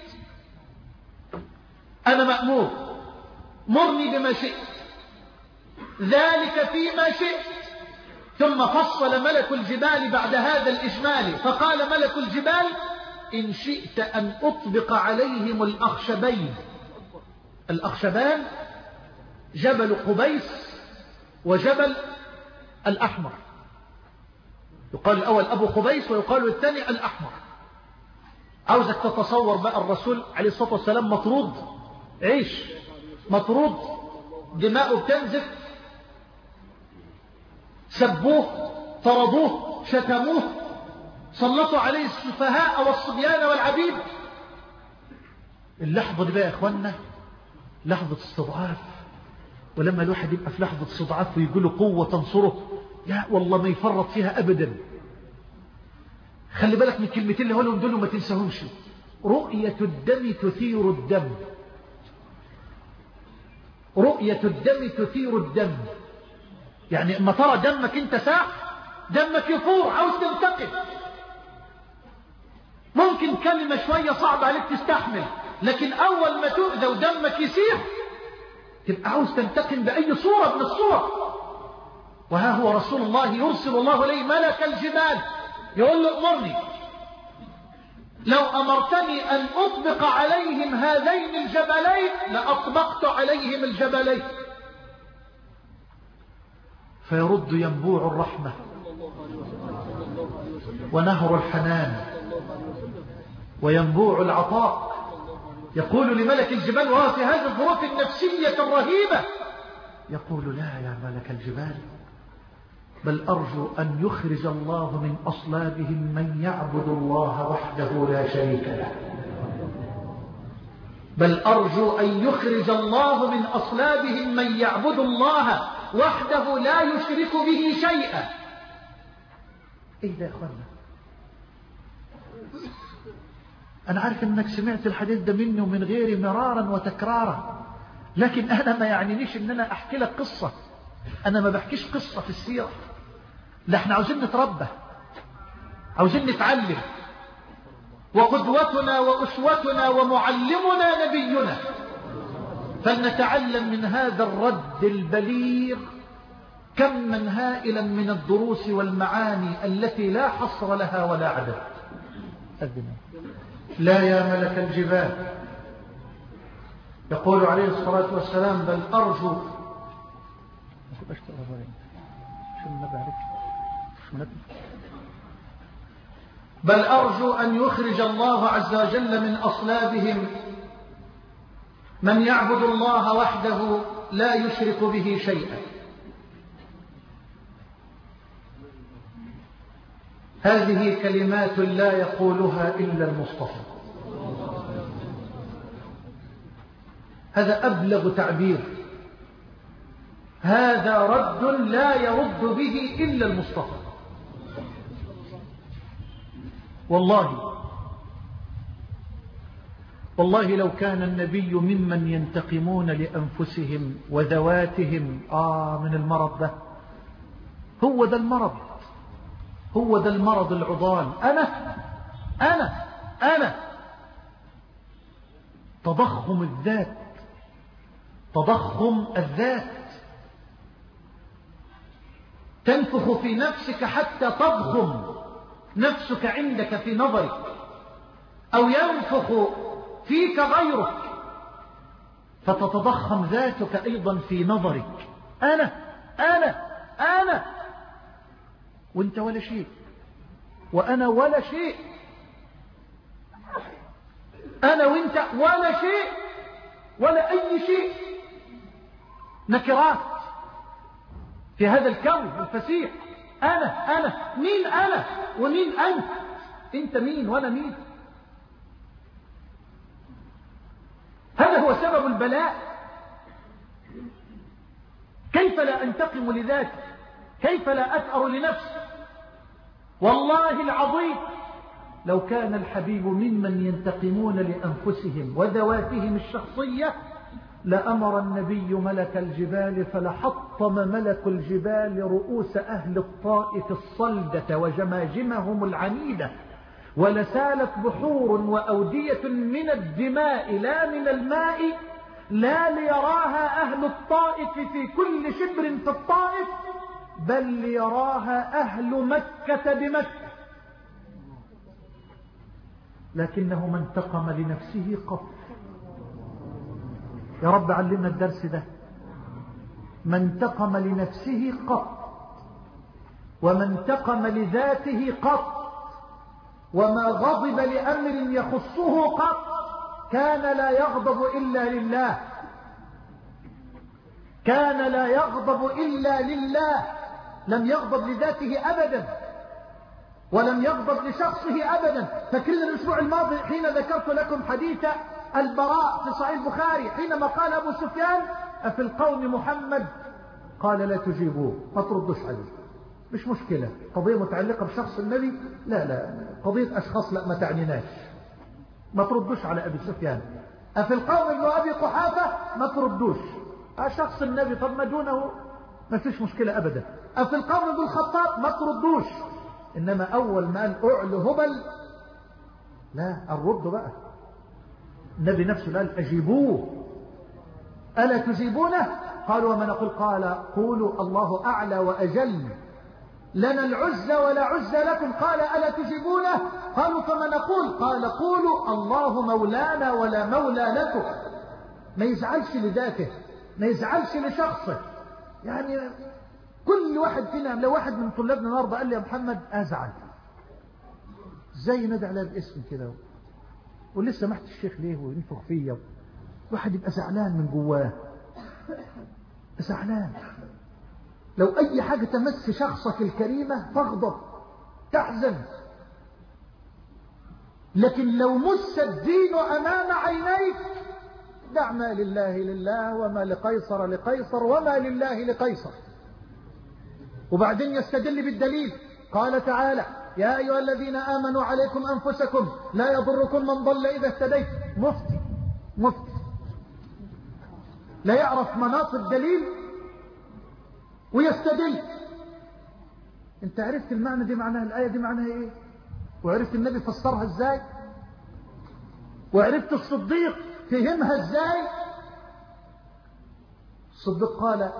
أنا مأمور مرني بما شئت، ذلك فيما شئت. ثم فصل ملك الجبال بعد هذا الإجمال فقال ملك الجبال إن شئت أن أطبق عليهم الأخشبين. الأخشبان جبل قبيس وجبل الأحمر، يقال الأول أبو قبيس ويقال الثاني الأحمر. عاوزك تتصور بقى الرسول عليه الصلاة والسلام مطرود عيش، مطرود دماؤه بتنزف، سبوه طردوه شتموه سلطوا عليه السفهاء والصبيان والعبيد. اللحظة دي بقى يا إخوانا لحظة استضعاف، ولما الواحد يبقى في لحظة استضعاف ويقول له قوة تنصره يا والله ما يفرط فيها أبدا. خلي بالك من كلمتين اللي هقولهم دول وما تنساهمش. رؤية الدم تثير الدم، رؤية الدم تثير الدم، يعني اما ترى دمك انت ساح دمك يفور عاوز تنتقم. ممكن كلمة شوية صعبة عليك تستحمل، لكن أول ما تؤذى ودمك يسيح تبقى عاوز تنتقم بأي صورة من الصور. وها هو رسول الله يرسل الله إليه ملك الجبال يقول له أمرني، لو أمرتني أن أطبق عليهم هذين الجبلين لأطبقت عليهم الجبلين. فيرد ينبوع الرحمة ونهر الحنان وينبوع العطاء يقول لملك الجبال وهو في هذه الظروف النفسية الرهيبة يقول لا يا ملك الجبال بل أرجو أن يخرج الله من أصلابهم من يعبد الله وحده لا شريك له، بل أرجو أن يخرج الله من أصلابهم من يعبد الله وحده لا يشرك به شيئا. ايه ده يا اخوانا؟ انا عارف انك سمعت الحديث ده مني ومن غيري مرارا وتكرارا، لكن انا ما يعنينيش ان انا احكي لك قصة. انا ما بحكيش قصة في السيرة، لا احنا عاوزين نتربى، عاوزين نتعلم، وقدوتنا وأسوتنا ومعلمنا نبينا، فلنتعلم من هذا الرد البليغ كما هائلا من الدروس والمعاني التي لا حصر لها ولا عدد. لا يا ملك الجبال، يقول عليه الصلاة والسلام بل أرجو بل أرجو أن يخرج الله عز وجل من أصلابهم من يعبد الله وحده لا يشرك به شيئا. هذه كلمات لا يقولها إلا المصطفى، هذا أبلغ تعبير، هذا رد لا يرد به إلا المصطفى. والله والله لو كان النبي ممن ينتقمون لأنفسهم وذواتهم آه من المرض ده، هو ده المرض، هو ده المرض العضال. أنا أنا أنا تضخم الذات، تضخم الذات، تنفخ في نفسك حتى تضخم نفسك عندك في نظرك، أو ينفخ فيك غيرك فتتضخم ذاتك أيضا في نظرك. أنا أنا أنا وانت ولا شيء، وأنا ولا شيء، أنا وانت ولا شيء، ولا أي شيء، نكرات في هذا الكون الفسيح. أنا أنا مين أنا ومين أنت؟ أنت مين وأنا مين؟ هذا هو سبب البلاء. كيف لا أنتقم لذاتي؟ كيف لا أثأر لنفسي؟ والله العظيم لو كان الحبيب ممن ينتقمون لأنفسهم وذواتهم الشخصية لأمر النبي ملك الجبال فلحطم ملك الجبال رؤوس أهل الطائف الصلدة وجماجمهم العنيدة، ولسالت بحور وأودية من الدماء لا من الماء، لا ليراها أهل الطائف في كل شبر في الطائف، بل ليراها أهل مكة بمكة. لكنه ما انتقم لنفسه قط. يا رب علمنا الدرس ده. ما انتقم لنفسه قط، وما انتقم لذاته قط، وما غضب لأمر يخصه قط. كان لا يغضب إلا لله، كان لا يغضب إلا لله. لم يغضب لذاته أبدا، ولم يغضب لشخصه أبدا. فكل الأسبوع الماضي حين ذكرت لكم حديث البراء في صحيح البخاري حينما قال أبو سفيان: أفي القوم محمد؟ قال: لا تجيبوه، ما تردوش عليه، مش مشكلة، قضية متعلقة بشخص النبي، لا لا قضية أشخاص لا ما تعنيناش، ما تردوش على أبي سفيان. أفي القوم ابن أبي قحافة؟ ما تردوش، شخص النبي طب ما دونه ما فيش مشكلة أبدا. أفي القوم ابن الخطاب؟ ما تردوش. إنما أول ما قال أعلو هبل، لا الرد بقى. النبي نفسه قال: أجيبوه، ألا تجيبونه؟ قالوا: وما نقول؟ قال: قولوا الله أعلى وأجل، لنا العزة ولا عزة لكم. قال: ألا تجيبونه؟ قالوا: فما نقول؟ قال: قولوا الله مولانا ولا مولى لكم. ما يزعلش لذاته، ما يزعلش لشخصه. يعني كل واحد فينا، لو واحد من طلابنا النهارده قال لي: يا محمد أزعل، ازاي ندعي عليها باسم كده ولسه سمحت الشيخ ليه وينفخ فيا؟ واحد يبقى زعلان من جواه، زعلان. لو أي حاجة تمس شخصك الكريمة تغضب تحزن، لكن لو مس الدين أمام عينيك دع ما لله لله وما لقيصر لقيصر وما لله لقيصر. وبعدين يستدل بالدليل. قال تعالى: يا أيها الذين آمنوا عليكم أنفسكم لا يضركم من ضل إذا اهتديت. مفتي مفتي لا يعرف مناط الدليل ويستدل. انت عرفت المعنى دي معناها الآية دي معناها ايه، وعرفت النبي فسرها ازاي، وعرفت الصديق فهمها ازاي. الصديق قال: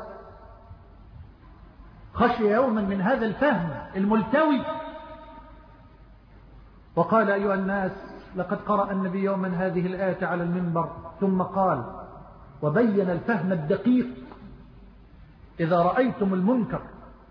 خشي يوما من هذا الفهم الملتوي، وقال: أيها الناس لقد قرأ النبي يوما هذه الآية على المنبر، ثم قال وبين الفهم الدقيق: إذا رأيتم المنكر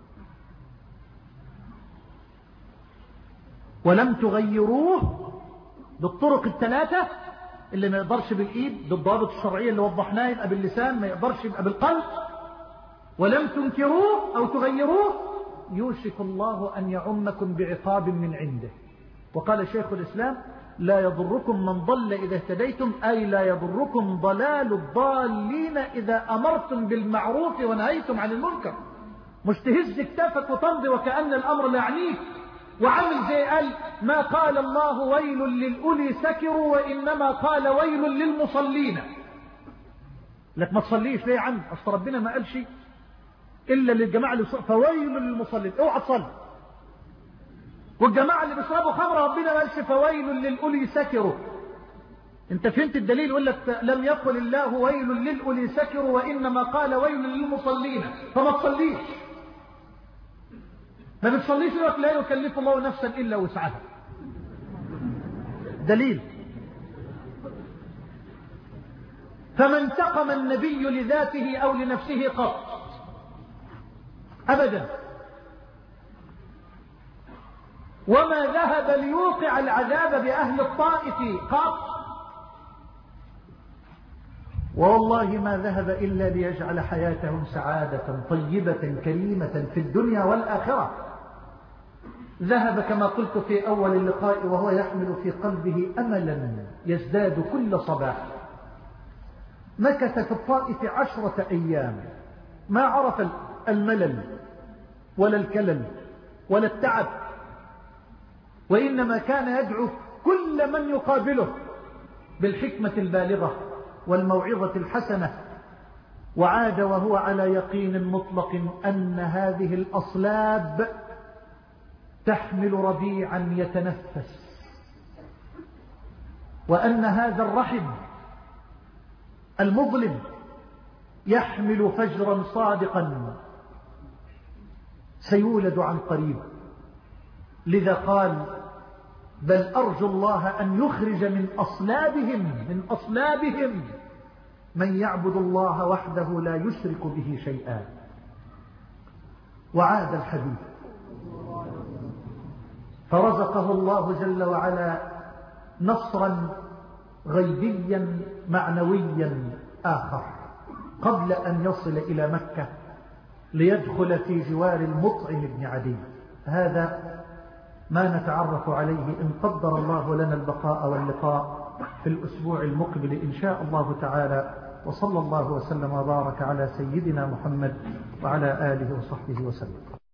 ولم تغيروه بالطرق الثلاثة، اللي ما يقدرش بالإيد بالضوابط الشرعية اللي وضحناها يبقى باللسان، ما يقدرش يبقى بالقلب، ولم تنكروه أو تغيروه، يوشك الله أن يعمكم بعقاب من عنده. وقال شيخ الإسلام: لا يضركم من ضل إذا اهتديتم، أي لا يضركم ضلال الضالين إذا أمرتم بالمعروف ونهيتم عن المنكر. مش تهز كتافك وتمضي وكأن الأمر لا يعنيك، وعمل زي قال: ما قال الله ويل للأولي سكروا، وإنما قال ويل للمصلين. لك ما تصليش ليه يا عم؟ أصل ربنا ما قال شيء إلا للجماعة اللي فويل للمصلين، اوعى تصلي. والجماعة اللي بيشربوا خمر ربنا ما قالش فويل للأولي سكروا. انت فهمت الدليل؟ يقول لك لم يقل الله ويل للأولي سكروا وإنما قال ويل للمصلين، فما تصليش. ما بتصليش لك لا يكلف الله نفسا إلا وسعها. دليل. فما انتقم النبي لذاته أو لنفسه قط أبدا، وما ذهب ليوقع العذاب بأهل الطائف قط، والله ما ذهب إلا ليجعل حياتهم سعادة طيبة كريمة في الدنيا والآخرة. ذهب كما قلت في أول اللقاء وهو يحمل في قلبه أملا يزداد كل صباح. مكث في الطائف عشرة أيام ما عرف الملل ولا الكلل ولا التعب، وإنما كان يدعو كل من يقابله بالحكمة البالغة والموعظة الحسنة. وعاد وهو على يقين مطلق أن هذه الأصلاب تحمل ربيعا يتنفس، وأن هذا الرحم المظلم يحمل فجرا صادقا سيولد عن قريب. لذا قال بل أرجو الله أن يخرج من أصلابهم من أصلابهم من يعبد الله وحده لا يشرك به شيئا. وعاد الحبيب فرزقه الله جل وعلا نصرا غيبيا معنويا آخر قبل أن يصل إلى مكة ليدخل في جوار المطعم بن عدي. هذا ما نتعرف عليه إن قدر الله لنا البقاء واللقاء في الأسبوع المقبل إن شاء الله تعالى. وصلى الله وسلم وبارك على سيدنا محمد وعلى آله وصحبه وسلم.